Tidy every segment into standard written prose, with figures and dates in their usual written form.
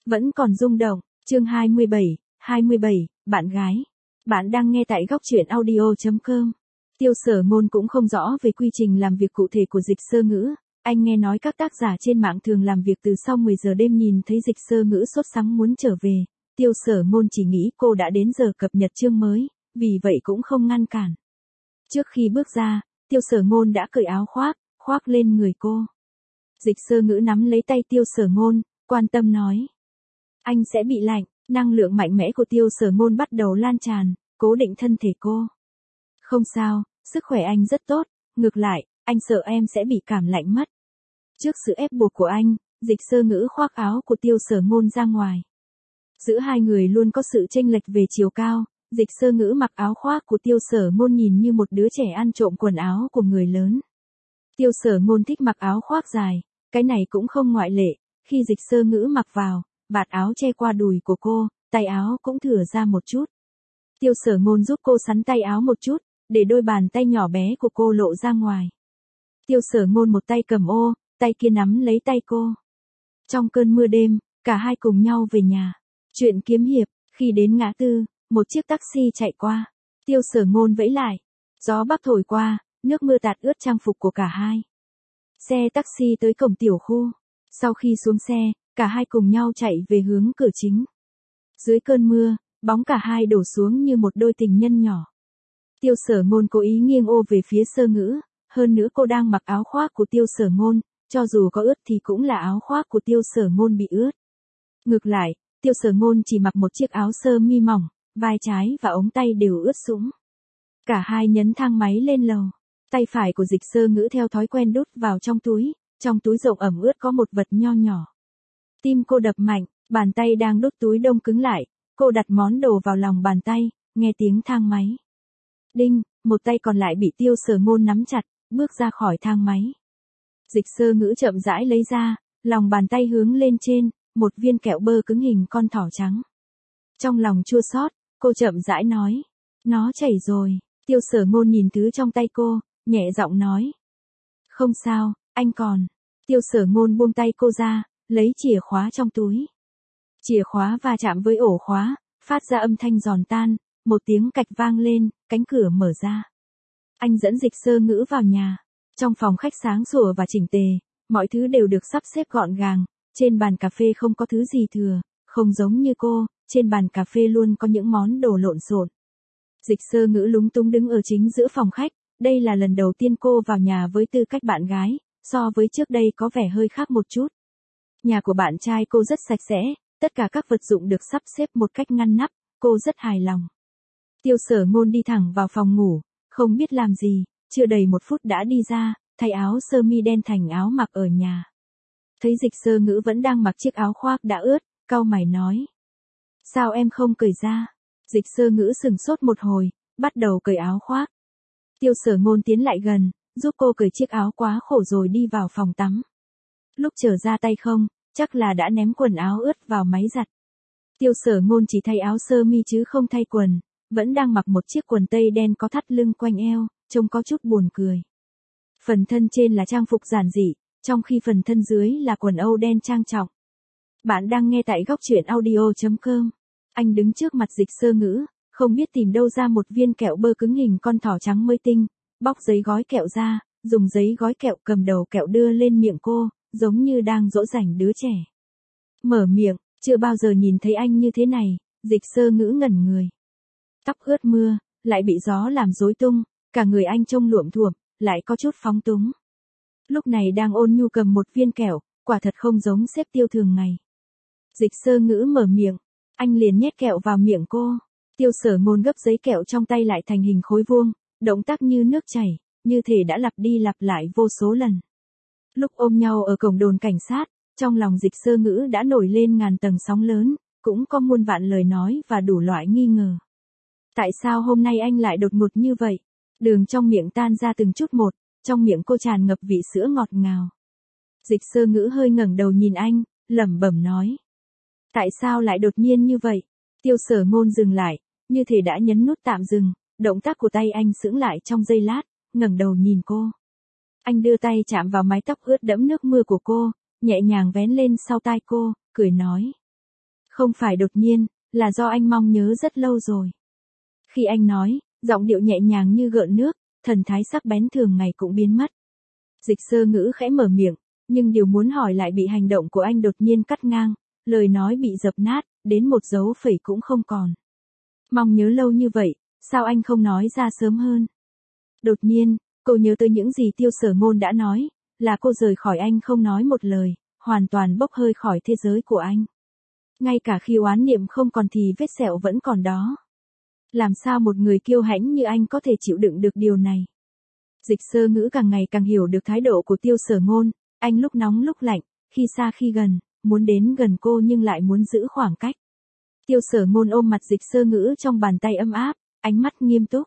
vẫn còn rung động. Chương 27, bạn gái. Bạn đang nghe tại góc truyện audio.com. Tiêu Sở Ngôn cũng không rõ về quy trình làm việc cụ thể của Dịch Sơ Ngữ. Anh nghe nói các tác giả trên mạng thường làm việc từ sau 10 giờ đêm, nhìn thấy Dịch Sơ Ngữ sốt sắng muốn trở về. Tiêu Sở Ngôn chỉ nghĩ cô đã đến giờ cập nhật chương mới, vì vậy cũng không ngăn cản. Trước khi bước ra, Tiêu Sở Ngôn đã cởi áo khoác lên người cô. Dịch Sơ Ngữ nắm lấy tay Tiêu Sở Ngôn, quan tâm nói. Anh sẽ bị lạnh. Năng lượng mạnh mẽ của Tiêu Sở Ngôn bắt đầu lan tràn, cố định thân thể cô. Không sao, sức khỏe anh rất tốt, ngược lại, anh sợ em sẽ bị cảm lạnh mất. Trước sự ép buộc của anh, Dịch Sơ Ngữ khoác áo của Tiêu Sở Ngôn ra ngoài. Giữa hai người luôn có sự chênh lệch về chiều cao, Dịch Sơ Ngữ mặc áo khoác của Tiêu Sở Ngôn nhìn như một đứa trẻ ăn trộm quần áo của người lớn. Tiêu Sở Ngôn thích mặc áo khoác dài, cái này cũng không ngoại lệ, khi Dịch Sơ Ngữ mặc vào, vạt áo che qua đùi của cô, tay áo cũng thừa ra một chút. Tiêu Sở Ngôn giúp cô xắn tay áo một chút, để đôi bàn tay nhỏ bé của cô lộ ra ngoài. Tiêu Sở Ngôn một tay cầm ô, tay kia nắm lấy tay cô. Trong cơn mưa đêm, cả hai cùng nhau về nhà. Chuyện kiếm hiệp, khi đến ngã tư, một chiếc taxi chạy qua. Tiêu Sở Ngôn vẫy lại. Gió bắc thổi qua, nước mưa tạt ướt trang phục của cả hai. Xe taxi tới cổng tiểu khu. Sau khi xuống xe, cả hai cùng nhau chạy về hướng cửa chính. Dưới cơn mưa, bóng cả hai đổ xuống như một đôi tình nhân nhỏ. Tiêu Sở Ngôn cố ý nghiêng ô về phía Sơ Ngữ, hơn nữa cô đang mặc áo khoác của Tiêu Sở Ngôn, cho dù có ướt thì cũng là áo khoác của Tiêu Sở Ngôn bị ướt. Ngược lại, Tiêu Sở Ngôn chỉ mặc một chiếc áo sơ mi mỏng, vai trái và ống tay đều ướt sũng. Cả hai nhấn thang máy lên lầu. Tay phải của Dịch Sơ Ngữ theo thói quen đút vào trong túi rộng ẩm ướt có một vật nho nhỏ. Tim cô đập mạnh, bàn tay đang đút túi đông cứng lại, cô đặt món đồ vào lòng bàn tay, nghe tiếng thang máy. Đinh, một tay còn lại bị Tiêu Sở Ngôn nắm chặt, bước ra khỏi thang máy. Dịch Sơ Ngữ chậm rãi lấy ra, lòng bàn tay hướng lên trên, một viên kẹo bơ cứng hình con thỏ trắng. Trong lòng chua xót, cô chậm rãi nói, nó chảy rồi. Tiêu Sở Ngôn nhìn thứ trong tay cô, nhẹ giọng nói. Không sao, anh còn. Tiêu Sở Ngôn buông tay cô ra, lấy chìa khóa trong túi. Chìa khóa va chạm với ổ khóa, phát ra âm thanh giòn tan, một tiếng cạch vang lên, cánh cửa mở ra. Anh dẫn Dịch Sơ Ngữ vào nhà. Trong phòng khách sáng sủa và chỉnh tề, mọi thứ đều được sắp xếp gọn gàng, trên bàn cà phê không có thứ gì thừa, không giống như cô, trên bàn cà phê luôn có những món đồ lộn xộn. Dịch Sơ Ngữ lúng túng đứng ở chính giữa phòng khách, đây là lần đầu tiên cô vào nhà với tư cách bạn gái, so với trước đây có vẻ hơi khác một chút. Nhà của bạn trai cô rất sạch sẽ, tất cả các vật dụng được sắp xếp một cách ngăn nắp, cô rất hài lòng. Tiêu Sở Ngôn đi thẳng vào phòng ngủ, không biết làm gì, chưa đầy một phút đã đi ra, thay áo sơ mi đen thành áo mặc ở nhà. Thấy Dịch Sơ Ngữ vẫn đang mặc chiếc áo khoác đã ướt, cau mày nói. Sao em không cởi ra? Dịch Sơ Ngữ sửng sốt một hồi, bắt đầu cởi áo khoác. Tiêu Sở Ngôn tiến lại gần, giúp cô cởi chiếc áo quá khổ rồi đi vào phòng tắm. Lúc trở ra tay không, chắc là đã ném quần áo ướt vào máy giặt. Tiêu Sở Ngôn chỉ thay áo sơ mi chứ không thay quần, vẫn đang mặc một chiếc quần tây đen có thắt lưng quanh eo, trông có chút buồn cười. Phần thân trên là trang phục giản dị, trong khi phần thân dưới là quần âu đen trang trọng. Bạn đang nghe tại góc truyện audio.com. Anh đứng trước mặt Dịch Sơ Ngữ, không biết tìm đâu ra một viên kẹo bơ cứng hình con thỏ trắng mới tinh, bóc giấy gói kẹo ra, dùng giấy gói kẹo cầm đầu kẹo đưa lên miệng cô, giống như đang dỗ dành đứa trẻ. Mở miệng, chưa bao giờ nhìn thấy anh như thế này, Dịch Sơ Ngữ ngẩn người. Tóc ướt mưa, lại bị gió làm rối tung, cả người anh trông luộm thuộm, lại có chút phóng túng. Lúc này đang ôn nhu cầm một viên kẹo, quả thật không giống xếp Tiêu thường ngày. Dịch Sơ Ngữ mở miệng, anh liền nhét kẹo vào miệng cô. Tiêu Sở Ngôn gấp giấy kẹo trong tay lại thành hình khối vuông, động tác như nước chảy, như thể đã lặp đi lặp lại vô số lần. Lúc ôm nhau ở cổng đồn cảnh sát, trong lòng Dịch Sơ Ngữ đã nổi lên ngàn tầng sóng lớn, cũng có muôn vạn lời nói và đủ loại nghi ngờ. Tại sao hôm nay anh lại đột ngột như vậy? Đường trong miệng tan ra từng chút một, trong miệng cô tràn ngập vị sữa ngọt ngào. Dịch Sơ Ngữ hơi ngẩng đầu nhìn anh, lẩm bẩm nói. Tại sao lại đột nhiên như vậy? Tiêu Sở Ngôn dừng lại, như thể đã nhấn nút tạm dừng, động tác của tay anh sững lại trong giây lát, ngẩng đầu nhìn cô. Anh đưa tay chạm vào mái tóc ướt đẫm nước mưa của cô, nhẹ nhàng vén lên sau tai cô, cười nói. Không phải đột nhiên, là do anh mong nhớ rất lâu rồi. Khi anh nói, giọng điệu nhẹ nhàng như gợn nước, thần thái sắc bén thường ngày cũng biến mất. Dịch Sơ Ngữ khẽ mở miệng, nhưng điều muốn hỏi lại bị hành động của anh đột nhiên cắt ngang, lời nói bị dập nát, đến một dấu phẩy cũng không còn. Mong nhớ lâu như vậy, sao anh không nói ra sớm hơn? Đột nhiên, cô nhớ tới những gì Tiêu Sở Ngôn đã nói, là cô rời khỏi anh không nói một lời, hoàn toàn bốc hơi khỏi thế giới của anh. Ngay cả khi oán niệm không còn thì vết sẹo vẫn còn đó. Làm sao một người kiêu hãnh như anh có thể chịu đựng được điều này? Dịch Sơ Ngữ càng ngày càng hiểu được thái độ của Tiêu Sở Ngôn, anh lúc nóng lúc lạnh, khi xa khi gần, muốn đến gần cô nhưng lại muốn giữ khoảng cách. Tiêu Sở Ngôn ôm mặt Dịch Sơ Ngữ trong bàn tay ấm áp, ánh mắt nghiêm túc.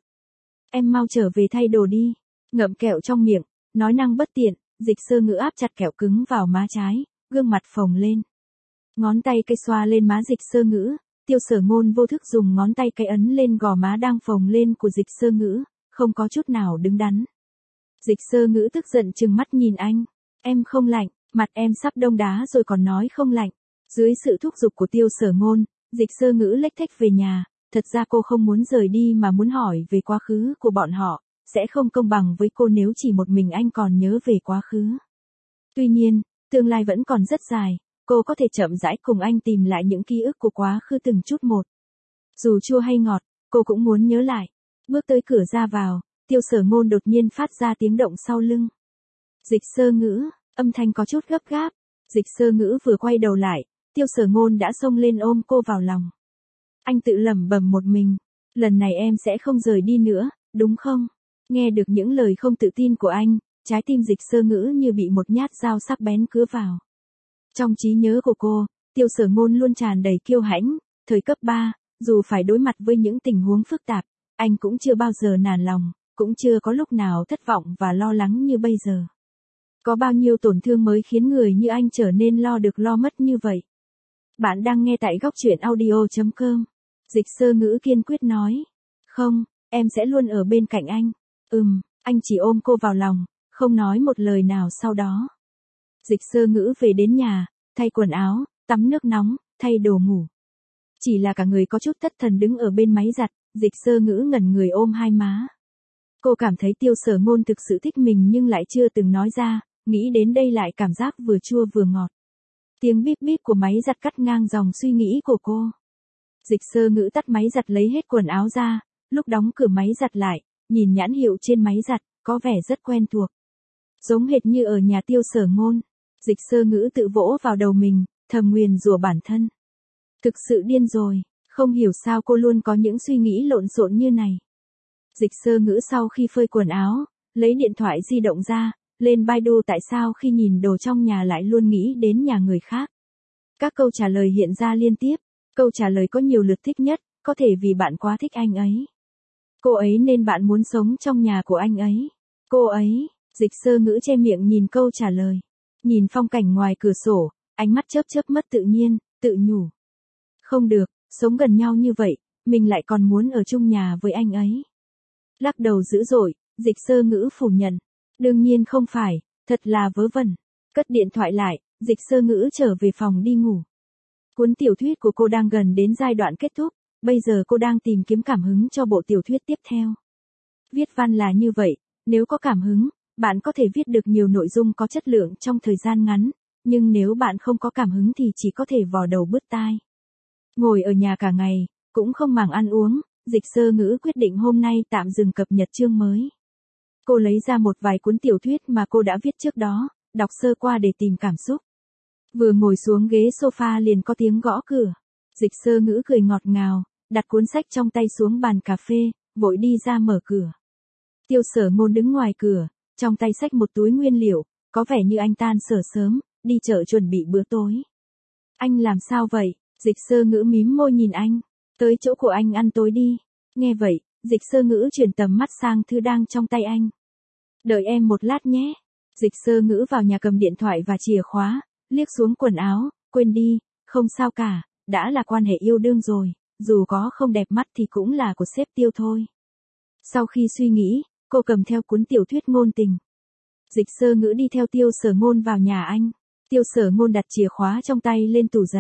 Em mau trở về thay đồ đi. Ngậm kẹo trong miệng, nói năng bất tiện, Dịch Sơ Ngữ áp chặt kẹo cứng vào má trái, gương mặt phồng lên. Ngón tay cây xoa lên má Dịch Sơ Ngữ, Tiêu Sở Ngôn vô thức dùng ngón tay cây ấn lên gò má đang phồng lên của Dịch Sơ Ngữ, không có chút nào đứng đắn. Dịch Sơ Ngữ tức giận trừng mắt nhìn anh. Em không lạnh, mặt em sắp đông đá rồi còn nói không lạnh. Dưới sự thúc giục của Tiêu Sở Ngôn, Dịch Sơ Ngữ lếch thếch về nhà, thật ra cô không muốn rời đi mà muốn hỏi về quá khứ của bọn họ, sẽ không công bằng với cô nếu chỉ một mình anh còn nhớ về quá khứ. Tuy nhiên, tương lai vẫn còn rất dài, cô có thể chậm rãi cùng anh tìm lại những ký ức của quá khứ từng chút một. Dù chua hay ngọt, cô cũng muốn nhớ lại. Bước tới cửa ra vào, Tiêu Sở Ngôn đột nhiên phát ra tiếng động sau lưng. Dịch Sơ Ngữ, âm thanh có chút gấp gáp. Dịch Sơ Ngữ vừa quay đầu lại, Tiêu Sở Ngôn đã xông lên ôm cô vào lòng. Anh tự lẩm bẩm một mình, lần này em sẽ không rời đi nữa, đúng không? Nghe được những lời không tự tin của anh, trái tim Dịch Sơ Ngữ như bị một nhát dao sắc bén cứa vào. Trong trí nhớ của cô, Tiêu Sở Ngôn luôn tràn đầy kiêu hãnh, thời cấp 3, dù phải đối mặt với những tình huống phức tạp, anh cũng chưa bao giờ nản lòng, cũng chưa có lúc nào thất vọng và lo lắng như bây giờ. Có bao nhiêu tổn thương mới khiến người như anh trở nên lo được lo mất như vậy? Bạn đang nghe tại góc truyện audio.com. Dịch Sơ Ngữ kiên quyết nói. Không, em sẽ luôn ở bên cạnh anh. Anh chỉ ôm cô vào lòng, không nói một lời nào sau đó. Dịch Sơ Ngữ về đến nhà, thay quần áo, tắm nước nóng, thay đồ ngủ. Chỉ là cả người có chút thất thần đứng ở bên máy giặt, Dịch Sơ Ngữ ngẩn người ôm hai má. Cô cảm thấy Tiêu Sở Ngôn thực sự thích mình nhưng lại chưa từng nói ra, nghĩ đến đây lại cảm giác vừa chua vừa ngọt. Tiếng bíp bíp của máy giặt cắt ngang dòng suy nghĩ của cô. Dịch Sơ Ngữ tắt máy giặt lấy hết quần áo ra, lúc đóng cửa máy giặt lại, nhìn nhãn hiệu trên máy giặt, có vẻ rất quen thuộc. Giống hệt như ở nhà Tiêu Sở Ngôn. Dịch Sơ Ngữ tự vỗ vào đầu mình, thầm nguyền rủa bản thân. Thực sự điên rồi, không hiểu sao cô luôn có những suy nghĩ lộn xộn như này. Dịch Sơ Ngữ sau khi phơi quần áo, lấy điện thoại di động ra, lên Baidu tại sao khi nhìn đồ trong nhà lại luôn nghĩ đến nhà người khác. Các câu trả lời hiện ra liên tiếp, câu trả lời có nhiều lượt thích nhất, có thể vì bạn quá thích anh ấy. Cô ấy nên bạn muốn sống trong nhà của anh ấy. Cô ấy, Dịch Sơ Ngữ che miệng nhìn câu trả lời. Nhìn phong cảnh ngoài cửa sổ, ánh mắt chớp chớp mất tự nhiên, tự nhủ. Không được, sống gần nhau như vậy, mình lại còn muốn ở chung nhà với anh ấy. Lắc đầu dữ dội, Dịch Sơ Ngữ phủ nhận. Đương nhiên không phải, thật là vớ vẩn. Cất điện thoại lại, Dịch Sơ Ngữ trở về phòng đi ngủ. Cuốn tiểu thuyết của cô đang gần đến giai đoạn kết thúc, bây giờ cô đang tìm kiếm cảm hứng cho bộ tiểu thuyết tiếp theo. Viết văn là như vậy, nếu có cảm hứng, bạn có thể viết được nhiều nội dung có chất lượng trong thời gian ngắn, nhưng nếu bạn không có cảm hứng thì chỉ có thể vò đầu bứt tai. Ngồi ở nhà cả ngày, cũng không màng ăn uống, Dịch Sơ Ngữ quyết định hôm nay tạm dừng cập nhật chương mới. Cô lấy ra một vài cuốn tiểu thuyết mà cô đã viết trước đó, đọc sơ qua để tìm cảm xúc. Vừa ngồi xuống ghế sofa liền có tiếng gõ cửa. Dịch Sơ Ngữ cười ngọt ngào, đặt cuốn sách trong tay xuống bàn cà phê, vội đi ra mở cửa. Tiêu Sở Ngôn đứng ngoài cửa, trong tay xách một túi nguyên liệu, có vẻ như anh tan sở sớm, đi chợ chuẩn bị bữa tối. Anh làm sao vậy? Dịch Sơ Ngữ mím môi nhìn anh. Tới chỗ của anh ăn tối đi. Nghe vậy, Dịch Sơ Ngữ chuyển tầm mắt sang thư đang trong tay anh. Đợi em một lát nhé. Dịch Sơ Ngữ vào nhà cầm điện thoại và chìa khóa, liếc xuống quần áo, quên đi, không sao cả, đã là quan hệ yêu đương rồi, dù có không đẹp mắt thì cũng là của sếp Tiêu thôi. Sau khi suy nghĩ, cô cầm theo cuốn tiểu thuyết ngôn tình. Dịch Sơ Ngữ đi theo Tiêu Sở Ngôn vào nhà anh. Tiêu Sở Ngôn đặt chìa khóa trong tay lên tủ giày,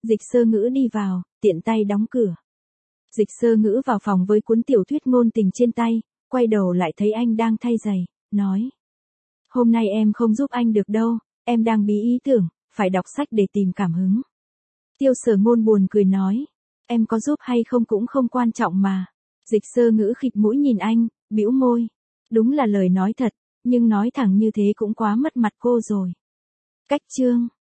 Dịch Sơ Ngữ đi vào, tiện tay đóng cửa. Dịch Sơ Ngữ vào phòng với cuốn tiểu thuyết ngôn tình trên tay, quay đầu lại thấy anh đang thay giày, nói. Hôm nay em không giúp anh được đâu, em đang bí ý tưởng, phải đọc sách để tìm cảm hứng. Tiêu Sở Ngôn buồn cười nói. Em có giúp hay không cũng không quan trọng mà. Dịch Sơ Ngữ khịt mũi nhìn anh, bĩu môi. Đúng là lời nói thật, nhưng nói thẳng như thế cũng quá mất mặt cô rồi. Cách chương